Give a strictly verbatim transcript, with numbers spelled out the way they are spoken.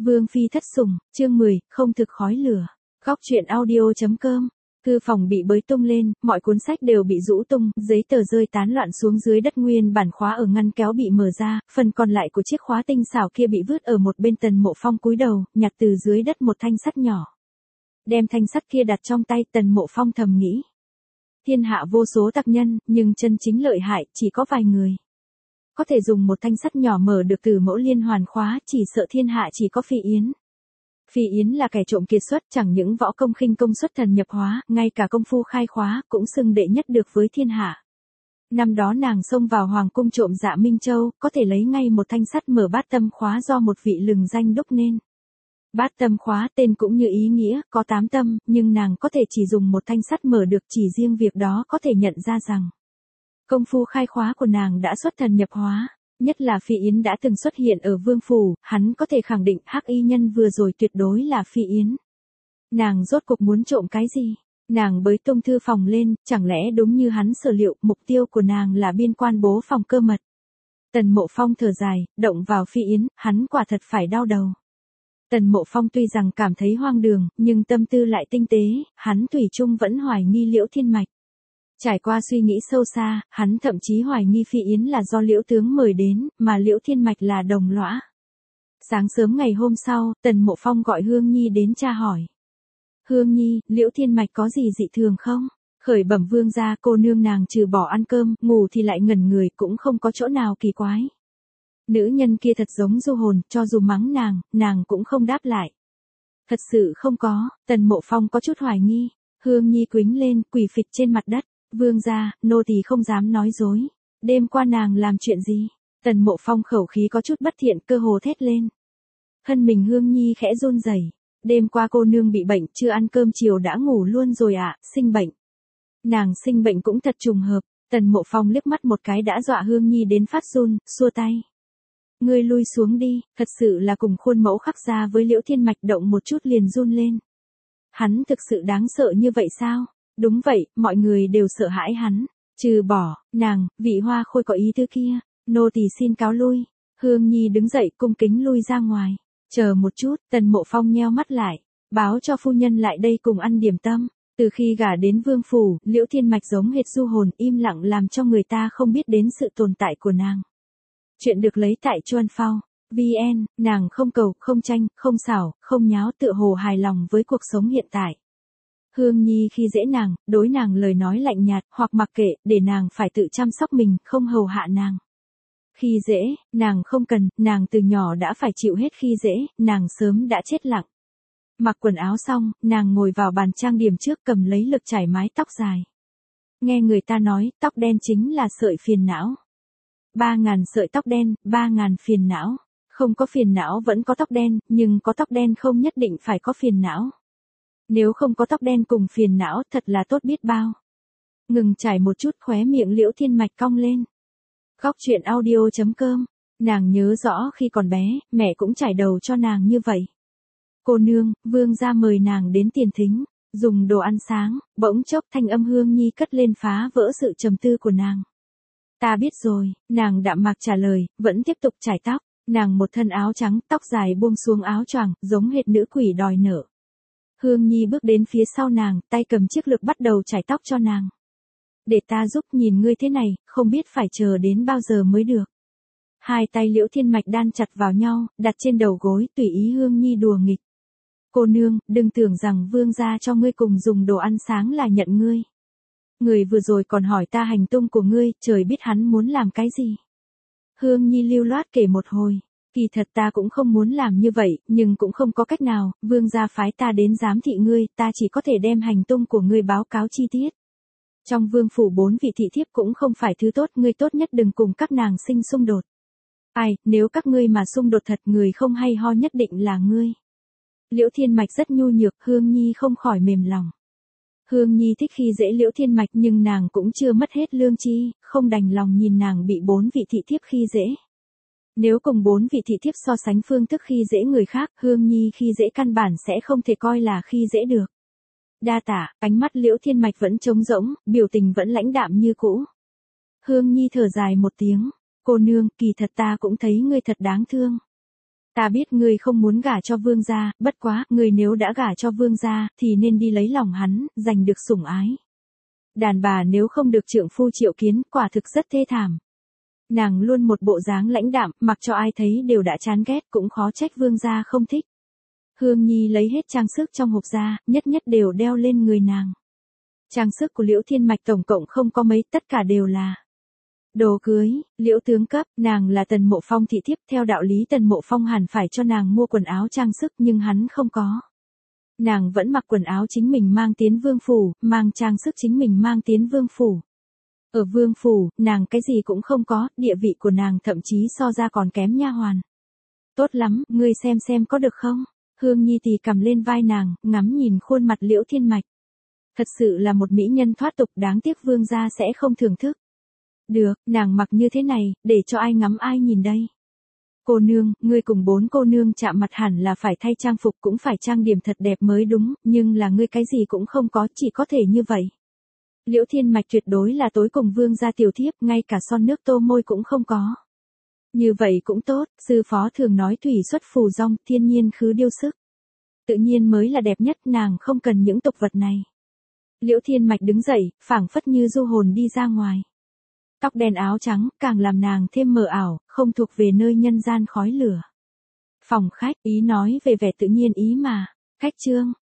Vương phi thất sủng, chương mười, không thực khói lửa. Góc truyện audio.com. Thư phòng bị bới tung lên, mọi cuốn sách đều bị rũ tung, giấy tờ rơi tán loạn xuống dưới đất, nguyên bản khóa ở ngăn kéo bị mở ra, phần còn lại của chiếc khóa tinh xảo kia bị vứt ở một bên. Tần Mộ Phong cúi đầu, nhặt từ dưới đất một thanh sắt nhỏ. Đem thanh sắt kia đặt trong tay, Tần Mộ Phong thầm nghĩ. Thiên hạ vô số tặc nhân, nhưng chân chính lợi hại, chỉ có vài người. Có thể dùng một thanh sắt nhỏ mở được từ mẫu liên hoàn khóa, chỉ sợ thiên hạ chỉ có Phi Yến. Phi Yến là kẻ trộm kiệt xuất, chẳng những võ công khinh công xuất thần nhập hóa, ngay cả công phu khai khóa, cũng xưng đệ nhất được với thiên hạ. Năm đó nàng xông vào hoàng cung trộm Dạ Minh Châu, có thể lấy ngay một thanh sắt mở bát tâm khóa do một vị lừng danh đúc nên. Bát tâm khóa tên cũng như ý nghĩa, có tám tâm, nhưng nàng có thể chỉ dùng một thanh sắt mở được, chỉ riêng việc đó có thể nhận ra rằng công phu khai khóa của nàng đã xuất thần nhập hóa. Nhất là Phi Yến đã từng xuất hiện ở Vương phủ, hắn có thể khẳng định Hắc Y Nhân vừa rồi tuyệt đối là Phi Yến. Nàng rốt cuộc muốn trộm cái gì? Nàng bới tung thư phòng lên, chẳng lẽ đúng như hắn sở liệu, mục tiêu của nàng là biên quan bố phòng cơ mật. Tần Mộ Phong thở dài, động vào Phi Yến, hắn quả thật phải đau đầu. Tần Mộ Phong tuy rằng cảm thấy hoang đường, nhưng tâm tư lại tinh tế, hắn thủy chung vẫn hoài nghi Liễu Thiên Mạch. Trải qua suy nghĩ sâu xa, hắn thậm chí hoài nghi Phi Yến là do Liễu tướng mời đến, mà Liễu Thiên Mạch là đồng lõa. Sáng sớm ngày hôm sau, Tần Mộ Phong gọi Hương Nhi đến tra hỏi. Hương Nhi, Liễu Thiên Mạch có gì dị thường không? Khởi bẩm vương gia, cô nương nàng trừ bỏ ăn cơm, ngủ thì lại ngẩn người, cũng không có chỗ nào kỳ quái. Nữ nhân kia thật giống du hồn, cho dù mắng nàng, nàng cũng không đáp lại. Thật sự không có, Tần Mộ Phong có chút hoài nghi. Hương Nhi quýnh lên, quỳ phịch trên mặt đất. Vương gia, nô tỳ không dám nói dối. Đêm qua nàng làm chuyện gì? Tần Mộ Phong khẩu khí có chút bất thiện, cơ hồ thét lên. Thân mình Hương Nhi khẽ run rẩy. Đêm qua cô nương bị bệnh, chưa ăn cơm chiều đã ngủ luôn rồi ạ, à, sinh bệnh. Nàng sinh bệnh cũng thật trùng hợp. Tần Mộ Phong liếc mắt một cái đã dọa Hương Nhi đến phát run, xua tay. Ngươi lui xuống đi, thật sự là cùng khuôn mẫu khắc ra với Liễu Thiên Mạch, động một chút liền run lên. Hắn thực sự đáng sợ như vậy sao? Đúng vậy, mọi người đều sợ hãi hắn. Trừ bỏ, nàng, vị hoa khôi có ý thứ kia. Nô tỳ xin cáo lui. Hương Nhi đứng dậy cung kính lui ra ngoài. Chờ một chút, Tần Mộ Phong nheo mắt lại. Báo cho phu nhân lại đây cùng ăn điểm tâm. Từ khi gả đến vương phủ, Liễu Thiên Mạch giống hệt du hồn, im lặng làm cho người ta không biết đến sự tồn tại của nàng. Chuyện được lấy tại Chuan Phao. vn, nàng không cầu, không tranh, không xảo, không nháo, tựa hồ hài lòng với cuộc sống hiện tại. Hương Nhi khi dễ nàng, đối nàng lời nói lạnh nhạt, hoặc mặc kệ, để nàng phải tự chăm sóc mình, không hầu hạ nàng. Khi dễ, nàng không cần, nàng từ nhỏ đã phải chịu hết khi dễ, nàng sớm đã chết lặng. Mặc quần áo xong, nàng ngồi vào bàn trang điểm trước, cầm lấy lực chải mái tóc dài. Nghe người ta nói, tóc đen chính là sợi phiền não. Ba ngàn sợi tóc đen, ba ngàn phiền não. Không có phiền não vẫn có tóc đen, nhưng có tóc đen không nhất định phải có phiền não. Nếu không có tóc đen cùng phiền não, thật là tốt biết bao. Ngừng chải một chút, khóe miệng Liễu Thiên Mạch cong lên. Góc truyện audio.com. Nàng nhớ rõ khi còn bé, mẹ cũng chải đầu cho nàng như vậy. Cô nương, vương gia mời nàng đến tiền thính, dùng đồ ăn sáng, bỗng chốc thanh âm Hương Nhi cất lên phá vỡ sự trầm tư của nàng. Ta biết rồi, nàng đạm mạc trả lời, vẫn tiếp tục chải tóc. Nàng một thân áo trắng, tóc dài buông xuống áo choàng, giống hệt nữ quỷ đòi nợ. Hương Nhi bước đến phía sau nàng, tay cầm chiếc lược bắt đầu chải tóc cho nàng. Để ta giúp, nhìn ngươi thế này, không biết phải chờ đến bao giờ mới được. Hai tay Liễu Thiên Mạch đan chặt vào nhau, đặt trên đầu gối, tùy ý Hương Nhi đùa nghịch. Cô nương, đừng tưởng rằng vương gia cho ngươi cùng dùng đồ ăn sáng là nhận ngươi. Người vừa rồi còn hỏi ta hành tung của ngươi, trời biết hắn muốn làm cái gì. Hương Nhi lưu loát kể một hồi. Kỳ thật ta cũng không muốn làm như vậy, nhưng cũng không có cách nào, vương gia phái ta đến giám thị ngươi, ta chỉ có thể đem hành tung của ngươi báo cáo chi tiết. Trong vương phủ bốn vị thị thiếp cũng không phải thứ tốt, ngươi tốt nhất đừng cùng các nàng sinh xung đột. Ai, nếu các ngươi mà xung đột thật, người không hay ho nhất định là ngươi. Liễu Thiên Mạch rất nhu nhược, Hương Nhi không khỏi mềm lòng. Hương Nhi thích khi dễ Liễu Thiên Mạch, nhưng nàng cũng chưa mất hết lương tri, không đành lòng nhìn nàng bị bốn vị thị thiếp khi dễ. Nếu cùng bốn vị thị thiếp so sánh phương thức khi dễ người khác, Hương Nhi khi dễ căn bản sẽ không thể coi là khi dễ được. Đa tả, ánh mắt Liễu Thiên Mạch vẫn trống rỗng, biểu tình vẫn lãnh đạm như cũ. Hương Nhi thở dài một tiếng, cô nương, kỳ thật ta cũng thấy ngươi thật đáng thương. Ta biết ngươi không muốn gả cho vương gia, bất quá, ngươi nếu đã gả cho vương gia, thì nên đi lấy lòng hắn, giành được sủng ái. Đàn bà nếu không được trượng phu triệu kiến, quả thực rất thê thảm. Nàng luôn một bộ dáng lãnh đạm, mặc cho ai thấy đều đã chán ghét, cũng khó trách vương gia không thích. Hương Nhi lấy hết trang sức trong hộp ra, nhất nhất đều đeo lên người nàng. Trang sức của Liễu Thiên Mạch tổng cộng không có mấy, tất cả đều là đồ cưới. Liễu tướng cấp, nàng là Tần Mộ Phong thị thiếp, theo đạo lý Tần Mộ Phong hẳn phải cho nàng mua quần áo trang sức, nhưng hắn không có. Nàng vẫn mặc quần áo chính mình mang tiến vương phủ, mang trang sức chính mình mang tiến vương phủ. Ở vương phủ, nàng cái gì cũng không có, địa vị của nàng thậm chí so ra còn kém nha hoàn. Tốt lắm, ngươi xem xem có được không? Hương Nhi tì cầm lên vai nàng, ngắm nhìn khuôn mặt Liễu Thiên Mạch. Thật sự là một mỹ nhân thoát tục, đáng tiếc vương gia sẽ không thưởng thức. Được, nàng mặc như thế này, để cho ai ngắm ai nhìn đây. Cô nương, ngươi cùng bốn cô nương chạm mặt hẳn là phải thay trang phục, cũng phải trang điểm thật đẹp mới đúng, nhưng là ngươi cái gì cũng không có, chỉ có thể như vậy. Liễu Thiên Mạch tuyệt đối là tối cùng vương gia tiểu thiếp, ngay cả son nước tô môi cũng không có. Như vậy cũng tốt, sư phó thường nói thủy xuất phù dong, thiên nhiên khứ điêu sức. Tự nhiên mới là đẹp nhất, nàng không cần những tục vật này. Liễu Thiên Mạch đứng dậy, phảng phất như du hồn đi ra ngoài. Tóc đen áo trắng, càng làm nàng thêm mờ ảo, không thuộc về nơi nhân gian khói lửa. Phòng khách, ý nói về vẻ tự nhiên ý mà. Khách trương,